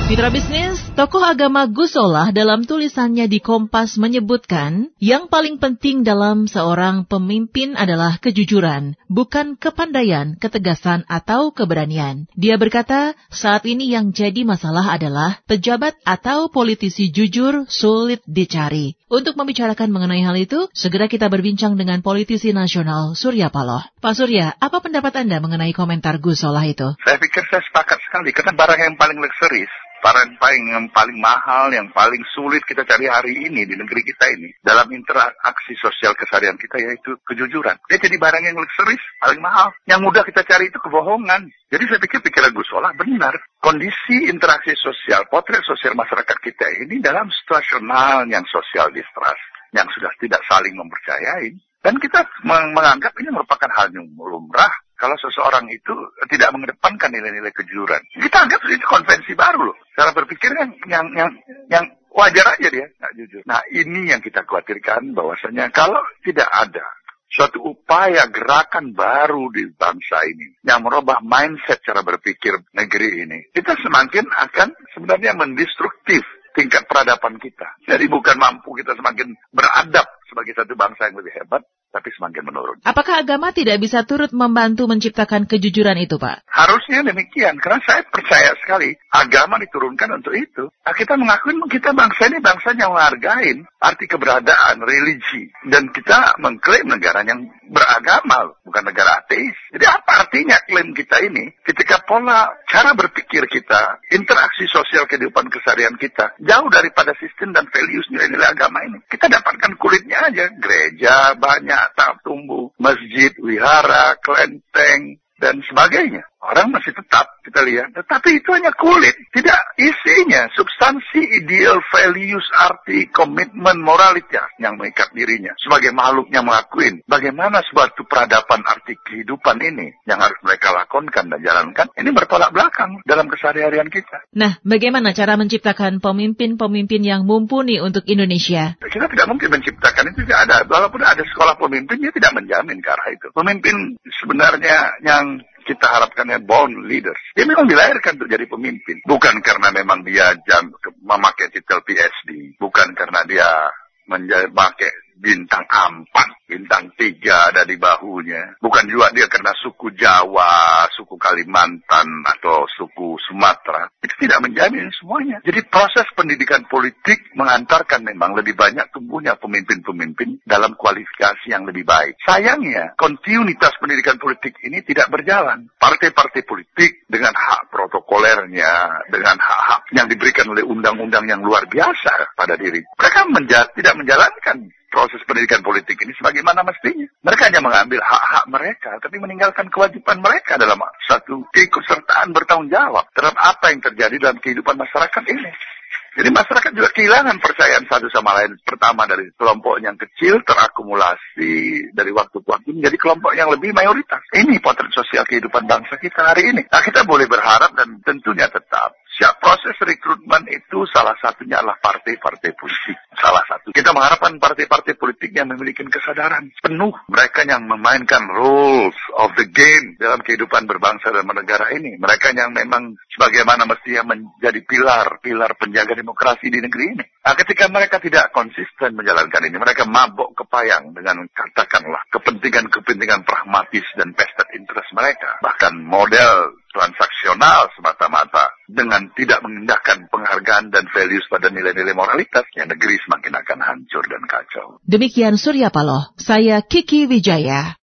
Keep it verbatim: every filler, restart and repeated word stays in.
Mitra bisnis, tokoh agama Gusolah dalam tulisannya di Kompas menyebutkan, yang paling penting dalam seorang pemimpin adalah kejujuran, bukan kepandaian, ketegasan, atau keberanian. Dia berkata, saat ini yang jadi masalah adalah pejabat atau politisi jujur sulit dicari. Untuk membicarakan mengenai hal itu, segera kita berbincang dengan politisi nasional Surya Paloh. Pak Surya, apa pendapat Anda mengenai komentar Gusolah itu? Saya pikir saya sepakat sekali, karena barang yang paling lekseris, barang paling yang paling mahal, yang paling sulit kita cari hari ini di negeri kita ini, dalam interaksi sosial keseharian kita, yaitu kejujuran. Dia jadi barang yang lekseris, paling mahal. Yang mudah kita cari itu kebohongan. Jadi saya pikir pikiran Gusolah benar. Kondisi interaksi sosial, potret sosial masyarakat kita ini dalam situasional yang social distrust, yang sudah tidak saling mempercayai. Dan kita menganggap ini merupakan hal yang lumrah kalau seseorang itu tidak mengedepankan nilai-nilai kejujuran. Kita anggap itu konvensi baru loh. Cara berpikir yang yang yang, yang wajar aja dia nggak jujur. Nah, ini yang kita khawatirkan, bahwasanya kalau tidak ada suatu upaya gerakan baru di bangsa ini yang merubah mindset cara berpikir negeri ini, kita semakin akan sebenarnya mendestruktif tingkat peradaban kita. Jadi bukan mampu kita semakin beradab sebagai satu bangsa yang lebih hebat, tapi semakin menurun. Apakah agama tidak bisa turut membantu menciptakan kejujuran itu, Pak? Harusnya demikian, karena saya percaya sekali agama diturunkan untuk itu. Nah, kita mengakui kita bangsa ini bangsa yang menghargai arti keberadaan religi, dan kita mengklaim negara yang beragama, bukan negara ateis. Jadi apa artinya klaim kita ini ketika pola cara berpikir kita, interaksi sosial kehidupan keseharian kita jauh daripada sistem dan values nilai-nilai agama ini? Kita dapatkan kulitnya aja, gereja banyak tak tumbuh, masjid, wihara, kelenteng, dan sebagainya. Orang masih tetap kita lihat, tetapi itu hanya kulit, tidak isinya, substansi, ideal, values, arti, komitmen, moralitas yang mengikat dirinya sebagai makhluk yang mengakuin bagaimana suatu peradaban arti kehidupan ini yang harus mereka lakonkan dan jalankan, ini bertolak belakang dalam keseharian kita. Nah, bagaimana cara menciptakan pemimpin-pemimpin yang mumpuni untuk Indonesia? Kita tidak mungkin menciptakan itu, tidak ada. Walaupun ada sekolah pemimpin, dia tidak menjamin ke arah itu. Pemimpin sebenarnya yang kita harapkan ya born leaders. Dia memang dilahirkan untuk jadi pemimpin. Bukan karena memang dia jam, memakai titel P H D. Bukan karena dia memakai bintang empat, bintang tiga ada di bahunya. Bukan juga dia karena suku Jawa, suku Kalimantan, atau suku Sumatera. Itu tidak menjamin semuanya. Jadi proses pendidikan politik mengantarkan memang lebih banyak tumbuhnya pemimpin-pemimpin dalam kualifikasi yang lebih baik. Sayangnya, kontinuitas pendidikan politik ini tidak berjalan. Partai-partai politik dengan hak protokolernya, dengan hak-hak yang diberikan oleh undang-undang yang luar biasa pada diri, mereka menja- tidak menjalankan proses pendidikan politik ini sebagaimana mestinya. Mereka hanya mengambil hak-hak mereka, tapi meninggalkan kewajiban mereka dalam satu keikutsertaan bertanggung jawab terhadap apa yang terjadi dalam kehidupan masyarakat ini. Jadi masyarakat juga kehilangan percayaan satu sama lain. Pertama dari kelompok yang kecil terakumulasi dari waktu ke waktu menjadi kelompok yang lebih mayoritas. Ini potret sosial kehidupan bangsa kita hari ini. Nah, kita boleh berharap dan tentunya tetap siap proses rekrutmen itu salah satunya adalah partai-partai politik. Salah satu. Kita mengharapkan partai-partai politik yang memiliki kesadaran penuh. Mereka yang memainkan rules of the game dalam kehidupan berbangsa dan bernegara ini. Mereka yang memang sebagaimana mestinya menjadi pilar-pilar penjaga demokrasi di negeri ini. Nah, ketika mereka tidak konsisten menjalankan ini, mereka mabok kepayang dengan katakanlah kepentingan-kepentingan pragmatis dan vested interest mereka. Bahkan model transaksional semata-mata dengan tidak mengindahkan penghargaan dan values pada nilai-nilai moralitas, ya negeri semakin akan hancur dan kacau. Demikian Surya Paloh, saya Kiki Wijaya.